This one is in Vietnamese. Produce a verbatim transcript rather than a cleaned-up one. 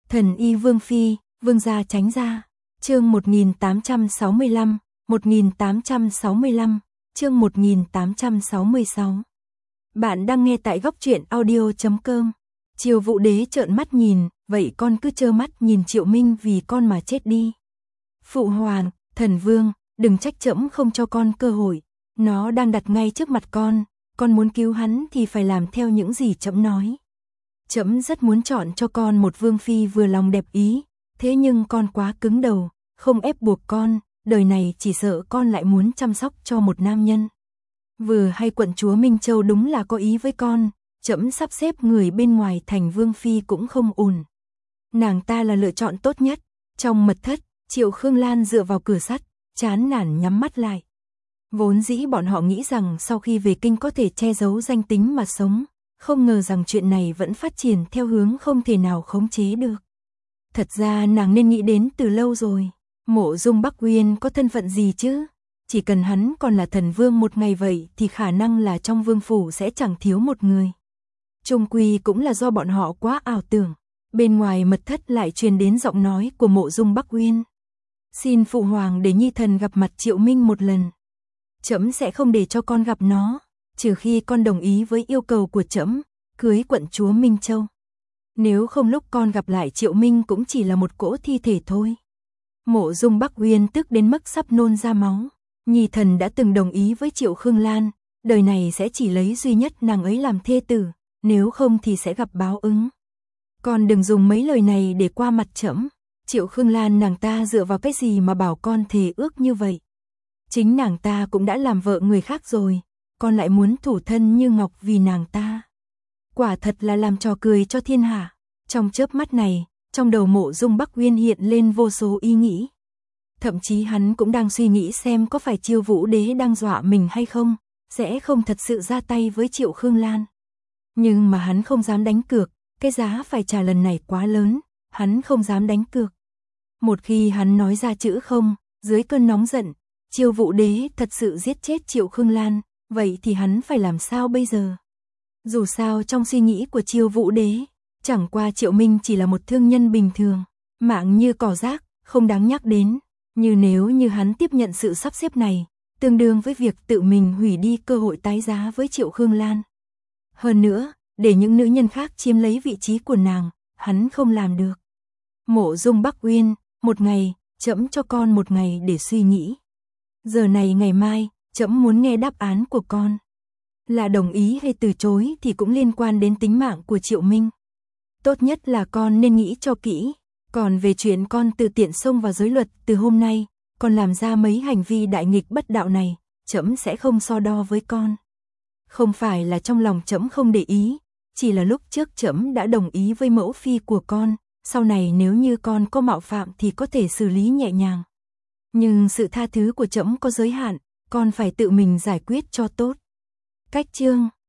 Thần y Vương Phi, Vương gia tránh ra. Chương một nghìn tám trăm sáu mươi lăm, một nghìn tám trăm sáu mươi lăm, chương một nghìn tám trăm sáu mươi sáu. Bạn đang nghe tại góc truyện audio chấm com. Triều Vũ Đế trợn mắt nhìn, vậy con cứ trơ mắt nhìn Triệu Minh vì con mà chết đi. Phụ hoàng, thần vương, đừng trách trẫm không cho con cơ hội, nó đang đặt ngay trước mặt con, con muốn cứu hắn thì phải làm theo những gì trẫm nói. Trẫm rất muốn chọn cho con một vương phi vừa lòng đẹp ý, thế nhưng con quá cứng đầu, không ép buộc con, đời này chỉ sợ con lại muốn chăm sóc cho một nam nhân. Vừa hay quận chúa Minh Châu đúng là có ý với con, trẫm sắp xếp người bên ngoài thành vương phi cũng không ổn. Nàng ta là lựa chọn tốt nhất. Trong mật thất, Triệu Khương Lan dựa vào cửa sắt, chán nản nhắm mắt lại. Vốn dĩ bọn họ nghĩ rằng sau khi về kinh có thể che giấu danh tính mà sống, không ngờ rằng chuyện này vẫn phát triển theo hướng không thể nào khống chế được. Thật ra nàng nên nghĩ đến từ lâu rồi, Mộ Dung Bắc Uyên có thân phận gì chứ? Chỉ cần hắn còn là thần vương một ngày vậy thì khả năng là trong vương phủ sẽ chẳng thiếu một người. Chung quy cũng là do bọn họ quá ảo tưởng. Bên ngoài mật thất lại truyền đến giọng nói của Mộ Dung Bắc Uyên. Xin phụ hoàng để nhi thần gặp mặt Triệu Minh một lần. Trẫm sẽ không để cho con gặp nó, trừ khi con đồng ý với yêu cầu của trẫm, cưới quận chúa Minh Châu. Nếu không lúc con gặp lại Triệu Minh cũng chỉ là một cỗ thi thể thôi. Mộ Dung Bắc Uyên tức đến mức sắp nôn ra máu. Nhi thần đã từng đồng ý với Triệu Khương Lan, đời này sẽ chỉ lấy duy nhất nàng ấy làm thê tử, nếu không thì sẽ gặp báo ứng. Con đừng dùng mấy lời này để qua mặt trẫm. Triệu Khương Lan nàng ta dựa vào cái gì mà bảo con thề ước như vậy? Chính nàng ta cũng đã làm vợ người khác rồi, con lại muốn thủ thân như ngọc vì nàng ta. Quả thật là làm trò cười cho thiên hạ. Trong chớp mắt này, trong đầu Mộ Dung Bắc Uyên hiện lên vô số ý nghĩ. Thậm chí hắn cũng đang suy nghĩ xem có phải Triều Vũ Đế đang dọa mình hay không, sẽ không thật sự ra tay với Triệu Khương Lan. Nhưng mà hắn không dám đánh cược, cái giá phải trả lần này quá lớn, hắn không dám đánh cược. Một khi hắn nói ra chữ không, dưới cơn nóng giận, Triều Vũ Đế thật sự giết chết Triệu Khương Lan, vậy thì hắn phải làm sao bây giờ? Dù sao trong suy nghĩ của Triều Vũ Đế, chẳng qua Triệu Minh chỉ là một thương nhân bình thường, mạng như cỏ rác, không đáng nhắc đến. Như nếu như hắn tiếp nhận sự sắp xếp này, tương đương với việc tự mình hủy đi cơ hội tái giá với Triệu Khương Lan. Hơn nữa, để những nữ nhân khác chiếm lấy vị trí của nàng, hắn không làm được. Mộ Dung Bắc Uyên, một ngày, trẫm cho con một ngày để suy nghĩ. Giờ này ngày mai, trẫm muốn nghe đáp án của con. Là đồng ý hay từ chối thì cũng liên quan đến tính mạng của Triệu Minh. Tốt nhất là con nên nghĩ cho kỹ. Còn về chuyện con tự tiện xông vào giới luật từ hôm nay, con làm ra mấy hành vi đại nghịch bất đạo này, trẫm sẽ không so đo với con. Không phải là trong lòng trẫm không để ý, chỉ là lúc trước trẫm đã đồng ý với mẫu phi của con, sau này nếu như con có mạo phạm thì có thể xử lý nhẹ nhàng. Nhưng sự tha thứ của trẫm có giới hạn, con phải tự mình giải quyết cho tốt. Cách chương